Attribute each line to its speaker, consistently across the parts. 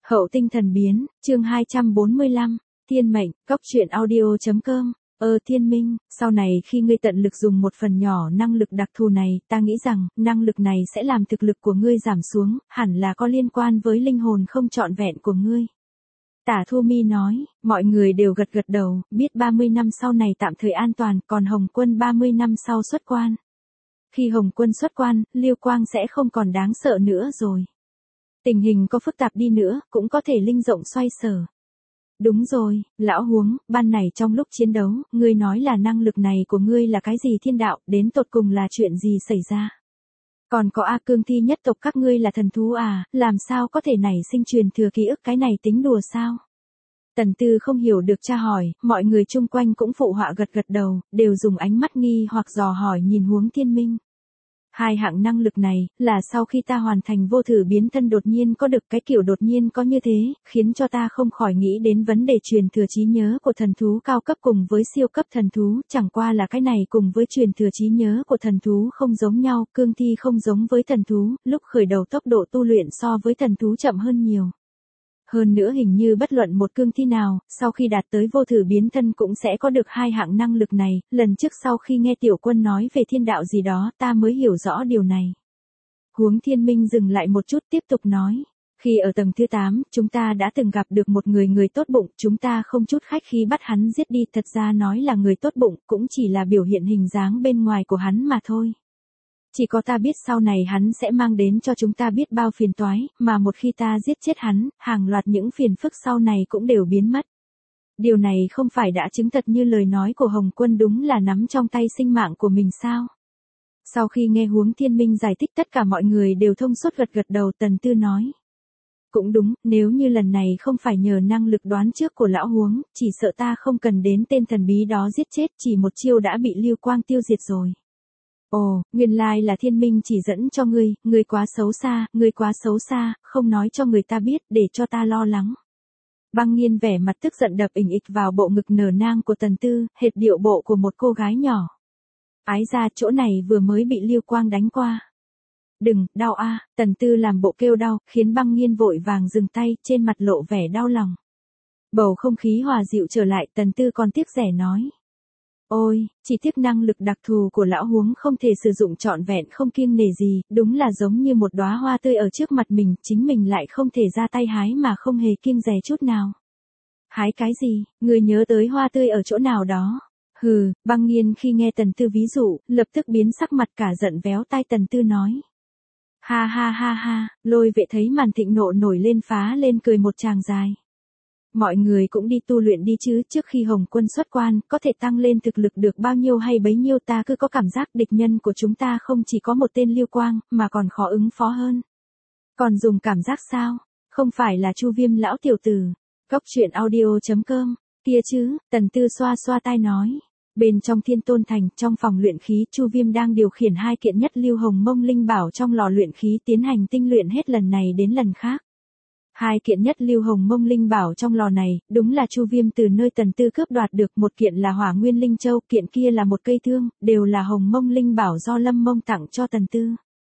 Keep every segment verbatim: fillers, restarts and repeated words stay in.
Speaker 1: Hậu tinh thần biến, chương hai trăm bốn mươi lăm, thiên mệnh, cốc truyện audio.com. Ơ thiên minh, sau này khi ngươi tận lực dùng một phần nhỏ năng lực đặc thù này, ta nghĩ rằng, năng lực này sẽ làm thực lực của ngươi giảm xuống, hẳn là có liên quan với linh hồn không trọn vẹn của ngươi. Tả Thu Mi nói, mọi người đều gật gật đầu, biết ba mươi năm sau này tạm thời an toàn, còn Hồng Quân ba mươi năm sau xuất quan. Khi Hồng Quân xuất quan, Liêu Quang sẽ không còn đáng sợ nữa rồi. Tình hình có phức tạp đi nữa, cũng có thể linh rộng xoay sở. Đúng rồi, lão huống, ban này trong lúc chiến đấu, ngươi nói là năng lực này của ngươi là cái gì thiên đạo, đến tột cùng là chuyện gì xảy ra? Còn có A Cương Thi nhất tộc các ngươi là thần thú à, làm sao có thể nảy sinh truyền thừa ký ức, cái này tính đùa sao? Tần Tư không hiểu được tra hỏi, mọi người chung quanh cũng phụ họa gật gật đầu, đều dùng ánh mắt nghi hoặc dò hỏi nhìn Huống Thiên Minh. Hai hạng năng lực này, là sau khi ta hoàn thành vô thử biến thân đột nhiên có được, cái kiểu đột nhiên có như thế, khiến cho ta không khỏi nghĩ đến vấn đề truyền thừa trí nhớ của thần thú cao cấp cùng với siêu cấp thần thú, chẳng qua là cái này cùng với truyền thừa trí nhớ của thần thú không giống nhau, cương thi không giống với thần thú, lúc khởi đầu tốc độ tu luyện so với thần thú chậm hơn nhiều. Hơn nữa hình như bất luận một cương thi nào, sau khi đạt tới vô thử biến thân cũng sẽ có được hai hạng năng lực này, lần trước sau khi nghe Tiểu Quân nói về thiên đạo gì đó ta mới hiểu rõ điều này. Huống Thiên Minh dừng lại một chút tiếp tục nói, khi ở tầng thứ tám, chúng ta đã từng gặp được một người người tốt bụng, chúng ta không chút khách khí bắt hắn giết đi, thật ra nói là người tốt bụng, cũng chỉ là biểu hiện hình dáng bên ngoài của hắn mà thôi. Chỉ có ta biết sau này hắn sẽ mang đến cho chúng ta biết bao phiền toái, mà một khi ta giết chết hắn, hàng loạt những phiền phức sau này cũng đều biến mất. Điều này không phải đã chứng thật như lời nói của Hồng Quân đúng là nắm trong tay sinh mạng của mình sao? Sau khi nghe Huống Thiên Minh giải thích tất cả mọi người đều thông suốt gật gật đầu. Tần Tư nói. Cũng đúng, nếu như lần này không phải nhờ năng lực đoán trước của lão Huống, chỉ sợ ta không cần đến tên thần bí đó giết chết, chỉ một chiêu đã bị Lưu Quang tiêu diệt rồi. Ồ, nguyên lai là Thiên Minh chỉ dẫn cho ngươi, ngươi quá xấu xa, ngươi quá xấu xa, không nói cho người ta biết, để cho ta lo lắng. Băng Nghiên vẻ mặt tức giận đập ình ịch vào bộ ngực nở nang của Tần Tư, hệt điệu bộ của một cô gái nhỏ. Ái ra chỗ này vừa mới bị Lưu Quang đánh qua. Đừng, đau a, Tần Tư làm bộ kêu đau, khiến Băng Nghiên vội vàng dừng tay, trên mặt lộ vẻ đau lòng. Bầu không khí hòa dịu trở lại, Tần Tư còn tiếc rẻ nói. Ôi, chỉ tiếc năng lực đặc thù của lão Huống không thể sử dụng trọn vẹn không kiêng nể gì, đúng là giống như một đóa hoa tươi ở trước mặt mình, chính mình lại không thể ra tay hái mà không hề kiêng dè chút nào. Hái cái gì, người nhớ tới hoa tươi ở chỗ nào đó? Hừ, Băng Nghiên khi nghe Tần Tư ví dụ, lập tức biến sắc mặt cả giận véo tai Tần Tư nói. Ha ha ha ha, Lôi Vệ thấy màn thịnh nộ nổi lên phá lên cười một tràng dài. Mọi người cũng đi tu luyện đi chứ, trước khi Hồng Quân xuất quan, có thể tăng lên thực lực được bao nhiêu hay bấy nhiêu, ta cứ có cảm giác địch nhân của chúng ta không chỉ có một tên Lưu Quang, mà còn khó ứng phó hơn. Còn dùng cảm giác sao? Không phải là Chu Viêm lão tiểu tử. Cốc truyện audio.com, kia chứ, Tần Tư xoa xoa tai nói. Bên trong Thiên Tôn Thành, trong phòng luyện khí, Chu Viêm đang điều khiển hai kiện nhất lưu hồng mông linh bảo trong lò luyện khí tiến hành tinh luyện hết lần này đến lần khác. Hai kiện nhất lưu hồng mông linh bảo trong lò này, đúng là Chu Viêm từ nơi Tần Tư cướp đoạt được, một kiện là Hỏa Nguyên Linh Châu, kiện kia là một cây thương, đều là hồng mông linh bảo do Lâm Mông tặng cho Tần Tư.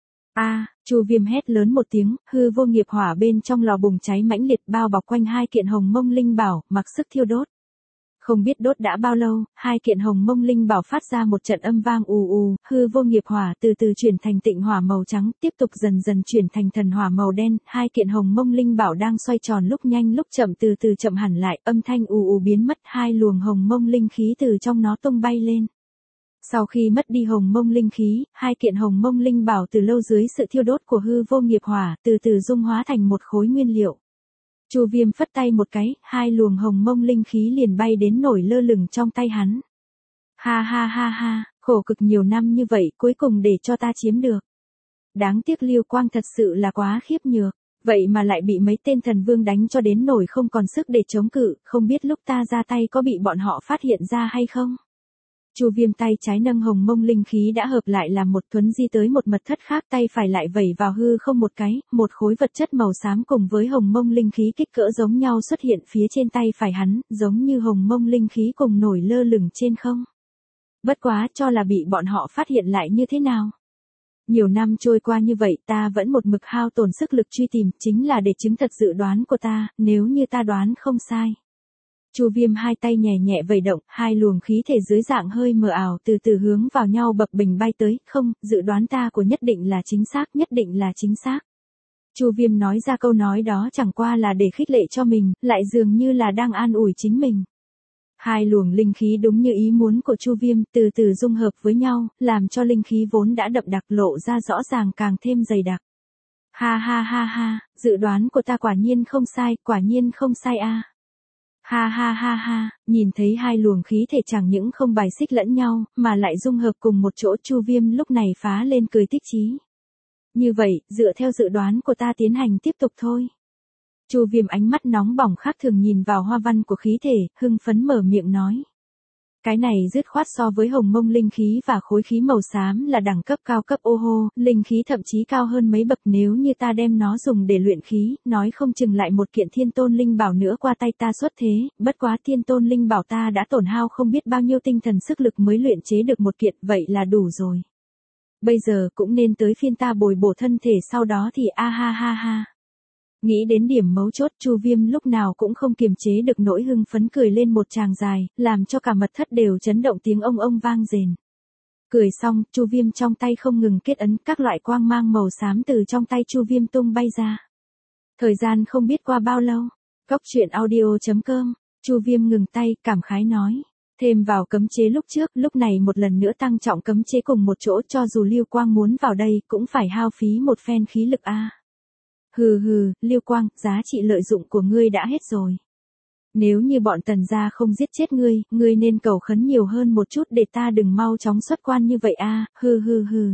Speaker 1: A, Chu Viêm hét lớn một tiếng, hư vô nghiệp hỏa bên trong lò bùng cháy mãnh liệt bao bọc quanh hai kiện hồng mông linh bảo, mặc sức thiêu đốt. Không biết đốt đã bao lâu, hai kiện hồng mông linh bảo phát ra một trận âm vang ù ù, hư vô nghiệp hỏa từ từ chuyển thành tịnh hỏa màu trắng, tiếp tục dần dần chuyển thành thần hỏa màu đen, hai kiện hồng mông linh bảo đang xoay tròn lúc nhanh lúc chậm từ từ chậm hẳn lại, âm thanh ù ù biến mất, hai luồng hồng mông linh khí từ trong nó tung bay lên. Sau khi mất đi hồng mông linh khí, hai kiện hồng mông linh bảo từ lâu dưới sự thiêu đốt của hư vô nghiệp hỏa, từ từ dung hóa thành một khối nguyên liệu. Chu Viêm phất tay một cái, hai luồng hồng mông linh khí liền bay đến nổi lơ lửng trong tay hắn. Ha ha ha ha, khổ cực nhiều năm như vậy cuối cùng để cho ta chiếm được. Đáng tiếc Lưu Quang thật sự là quá khiếp nhược, vậy mà lại bị mấy tên thần vương đánh cho đến nổi không còn sức để chống cự, không biết lúc ta ra tay có bị bọn họ phát hiện ra hay không. Chu Viêm tay trái nâng hồng mông linh khí đã hợp lại làm một thuấn di tới một mật thất khác, tay phải lại vẩy vào hư không một cái, một khối vật chất màu xám cùng với hồng mông linh khí kích cỡ giống nhau xuất hiện phía trên tay phải hắn, giống như hồng mông linh khí cùng nổi lơ lửng trên không. Bất quá cho là bị bọn họ phát hiện lại như thế nào? Nhiều năm trôi qua như vậy ta vẫn một mực hao tổn sức lực truy tìm, chính là để chứng thật dự đoán của ta, nếu như ta đoán không sai. Chu Viêm hai tay nhẹ nhẹ vẩy động, hai luồng khí thể dưới dạng hơi mờ ảo từ từ hướng vào nhau bập bình bay tới, không, dự đoán ta của nhất định là chính xác, nhất định là chính xác. Chu Viêm nói ra câu nói đó chẳng qua là để khích lệ cho mình, lại dường như là đang an ủi chính mình. Hai luồng linh khí đúng như ý muốn của Chu Viêm, từ từ dung hợp với nhau, làm cho linh khí vốn đã đậm đặc lộ ra rõ ràng càng thêm dày đặc. Ha ha ha ha, dự đoán của ta quả nhiên không sai, quả nhiên không sai a. À. Ha ha ha ha, nhìn thấy hai luồng khí thể chẳng những không bài xích lẫn nhau, mà lại dung hợp cùng một chỗ, Chu Viêm lúc này phá lên cười thích chí. Như vậy, dựa theo dự đoán của ta tiến hành tiếp tục thôi. Chu Viêm ánh mắt nóng bỏng khác thường nhìn vào hoa văn của khí thể, hưng phấn mở miệng nói. Cái này dứt khoát so với hồng mông linh khí và khối khí màu xám là đẳng cấp cao cấp ô hô, linh khí thậm chí cao hơn mấy bậc, nếu như ta đem nó dùng để luyện khí, nói không chừng lại một kiện thiên tôn linh bảo nữa qua tay ta xuất thế, bất quá thiên tôn linh bảo ta đã tổn hao không biết bao nhiêu tinh thần sức lực mới luyện chế được một kiện, vậy là đủ rồi. Bây giờ cũng nên tới phiên ta bồi bổ thân thể sau đó thì a ha ha ha. Nghĩ đến điểm mấu chốt, Chu Viêm lúc nào cũng không kiềm chế được nỗi hưng phấn cười lên một tràng dài, làm cho cả mật thất đều chấn động tiếng ông ông vang rền. Cười xong, Chu Viêm trong tay không ngừng kết ấn, các loại quang mang màu xám từ trong tay Chu Viêm tung bay ra. Thời gian không biết qua bao lâu, Cốc truyện audio chấm com, Chu Viêm ngừng tay, cảm khái nói. Thêm vào cấm chế lúc trước, lúc này một lần nữa tăng trọng cấm chế cùng một chỗ, cho dù Lưu Quang muốn vào đây, cũng phải hao phí một phen khí lực a. À. Hừ hừ, Lưu Quang, giá trị lợi dụng của ngươi đã hết rồi. Nếu như bọn Tần gia không giết chết ngươi, ngươi nên cầu khấn nhiều hơn một chút để ta đừng mau chóng xuất quan như vậy a. À. Hừ hừ hừ.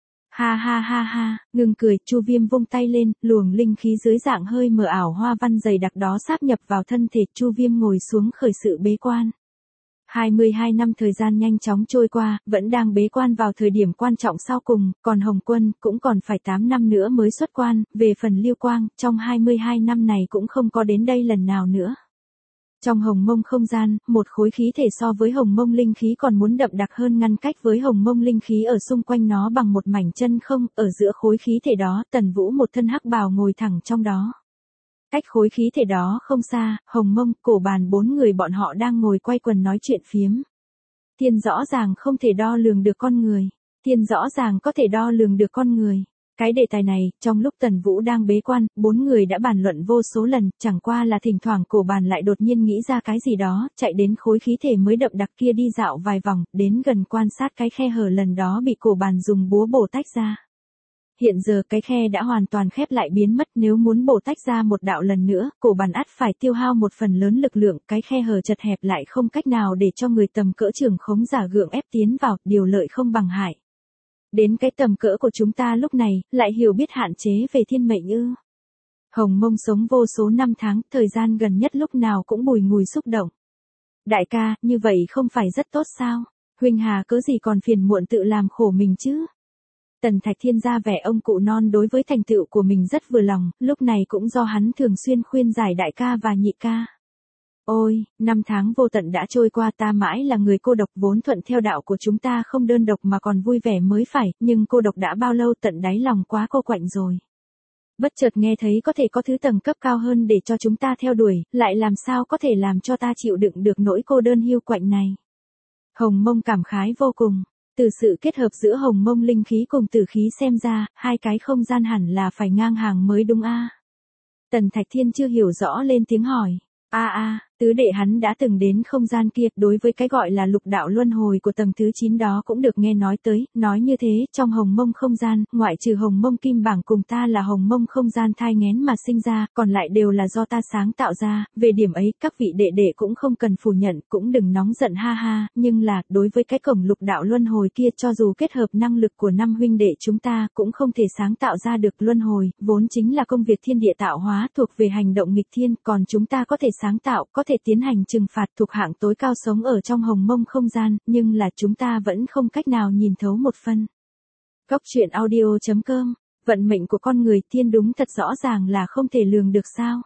Speaker 1: Ha ha ha ha, ngừng cười, Chu Viêm vung tay lên, luồng linh khí dưới dạng hơi mờ ảo hoa văn dày đặc đó sáp nhập vào thân thể, Chu Viêm ngồi xuống khởi sự bế quan. hai mươi hai năm thời gian nhanh chóng trôi qua, vẫn đang bế quan vào thời điểm quan trọng sau cùng, còn Hồng Quân cũng còn phải tám năm nữa mới xuất quan, về phần Lưu Quang, trong hai mươi hai năm này cũng không có đến đây lần nào nữa. Trong hồng mông không gian, một khối khí thể so với hồng mông linh khí còn muốn đậm đặc hơn ngăn cách với hồng mông linh khí ở xung quanh nó bằng một mảnh chân không, ở giữa khối khí thể đó, Tần Vũ một thân hắc bào ngồi thẳng trong đó. Cách khối khí thể đó không xa, Hồng Mông, Cổ Bàn bốn người bọn họ đang ngồi quay quần nói chuyện phiếm. Thiên rõ ràng không thể đo lường được con người. Thiên rõ ràng có thể đo lường được con người. Cái đề tài này, trong lúc Tần Vũ đang bế quan, bốn người đã bàn luận vô số lần, chẳng qua là thỉnh thoảng Cổ Bàn lại đột nhiên nghĩ ra cái gì đó, chạy đến khối khí thể mới đậm đặc kia đi dạo vài vòng, đến gần quan sát cái khe hở lần đó bị Cổ Bàn dùng búa bổ tách ra. Hiện giờ cái khe đã hoàn toàn khép lại biến mất, nếu muốn bổ tách ra một đạo lần nữa, Cổ Bàn ắt phải tiêu hao một phần lớn lực lượng, cái khe hở chật hẹp lại không cách nào để cho người tầm cỡ trưởng khống giả gượng ép tiến vào, điều lợi không bằng hại. Đến cái tầm cỡ của chúng ta lúc này, lại hiểu biết hạn chế về thiên mệnh ư. Hồng Mông sống vô số năm tháng, thời gian gần nhất lúc nào cũng bùi ngùi xúc động. Đại ca, như vậy không phải rất tốt sao? Huynh Hà cớ gì còn phiền muộn tự làm khổ mình chứ? Tần Thạch Thiên ra vẻ ông cụ non đối với thành tựu của mình rất vừa lòng, lúc này cũng do hắn thường xuyên khuyên giải đại ca và nhị ca. Ôi, năm tháng vô tận đã trôi qua, ta mãi là người cô độc, vốn thuận theo đạo của chúng ta không đơn độc mà còn vui vẻ mới phải, nhưng cô độc đã bao lâu, tận đáy lòng quá cô quạnh rồi. Bất chợt nghe thấy có thể có thứ tầng cấp cao hơn để cho chúng ta theo đuổi, lại làm sao có thể làm cho ta chịu đựng được nỗi cô đơn hiu quạnh này. Hồng Mông cảm khái vô cùng. Từ sự kết hợp giữa hồng mông linh khí cùng tử khí xem ra, hai cái không gian hẳn là phải ngang hàng mới đúng a. À? Tần Thạch Thiên chưa hiểu rõ lên tiếng hỏi. A a, à, tứ đệ hắn đã từng đến không gian kia, đối với cái gọi là lục đạo luân hồi của tầng thứ chín đó cũng được nghe nói tới, nói như thế, trong hồng mông không gian, ngoại trừ hồng mông kim bảng cùng ta là hồng mông không gian thai nghén mà sinh ra, còn lại đều là do ta sáng tạo ra, về điểm ấy, các vị đệ đệ cũng không cần phủ nhận, cũng đừng nóng giận ha ha, nhưng là, đối với cái cổng lục đạo luân hồi kia, cho dù kết hợp năng lực của năm huynh đệ chúng ta, cũng không thể sáng tạo ra được luân hồi, vốn chính là công việc thiên địa tạo hóa thuộc về hành động nghịch thiên, còn chúng ta có thể sáng tạo, có thể tiến hành trừng phạt thuộc hạng tối cao sống ở trong hồng mông không gian, nhưng là chúng ta vẫn không cách nào nhìn thấu một phân. Cốc truyện audio chấm com, vận mệnh của con người thiên đúng thật rõ ràng là không thể lường được sao.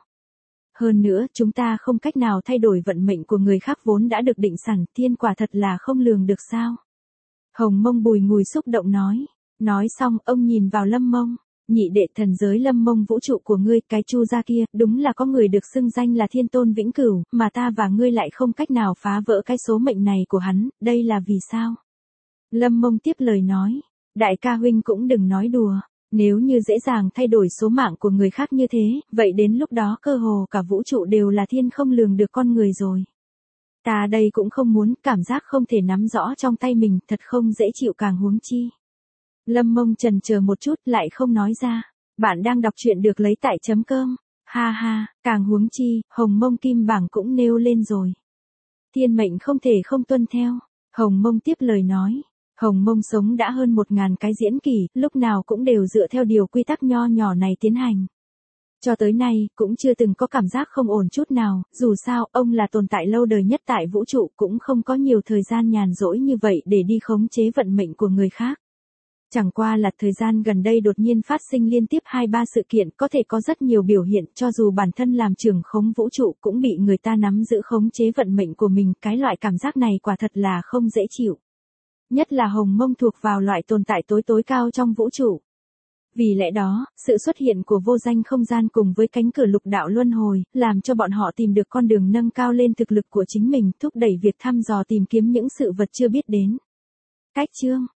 Speaker 1: Hơn nữa, chúng ta không cách nào thay đổi vận mệnh của người khác vốn đã được định sẵn, thiên quả thật là không lường được sao. Hồng Mông bùi ngùi xúc động nói. Nói xong, ông nhìn vào Lâm Mông. Nhị đệ, thần giới Lâm Mông vũ trụ của ngươi, cái Chu gia kia, đúng là có người được xưng danh là thiên tôn vĩnh cửu, mà ta và ngươi lại không cách nào phá vỡ cái số mệnh này của hắn, đây là vì sao? Lâm Mông tiếp lời nói, đại ca huynh cũng đừng nói đùa, nếu như dễ dàng thay đổi số mạng của người khác như thế, vậy đến lúc đó cơ hồ cả vũ trụ đều là thiên không lường được con người rồi. Ta đây cũng không muốn, cảm giác không thể nắm rõ trong tay mình, thật không dễ chịu càng huống chi. Lâm Mông chần chờ một chút lại không nói ra. Bạn đang đọc truyện được lấy tại chấm cơm. Ha ha, càng huống chi, Hồng Mông Kim Bảng cũng nêu lên rồi. Thiên mệnh không thể không tuân theo. Hồng Mông tiếp lời nói. Hồng Mông sống đã hơn một ngàn cái diễn kỷ, lúc nào cũng đều dựa theo điều quy tắc nho nhỏ này tiến hành. Cho tới nay, cũng chưa từng có cảm giác không ổn chút nào, dù sao, ông là tồn tại lâu đời nhất tại vũ trụ, cũng không có nhiều thời gian nhàn rỗi như vậy để đi khống chế vận mệnh của người khác. Chẳng qua là thời gian gần đây đột nhiên phát sinh liên tiếp hai ba sự kiện có thể có rất nhiều biểu hiện, cho dù bản thân làm trưởng khống vũ trụ cũng bị người ta nắm giữ khống chế vận mệnh của mình, cái loại cảm giác này quả thật là không dễ chịu. Nhất là Hồng Mông thuộc vào loại tồn tại tối tối cao trong vũ trụ. Vì lẽ đó, sự xuất hiện của vô danh không gian cùng với cánh cửa lục đạo luân hồi, làm cho bọn họ tìm được con đường nâng cao lên thực lực của chính mình, thúc đẩy việc thăm dò tìm kiếm những sự vật chưa biết đến. Cách chương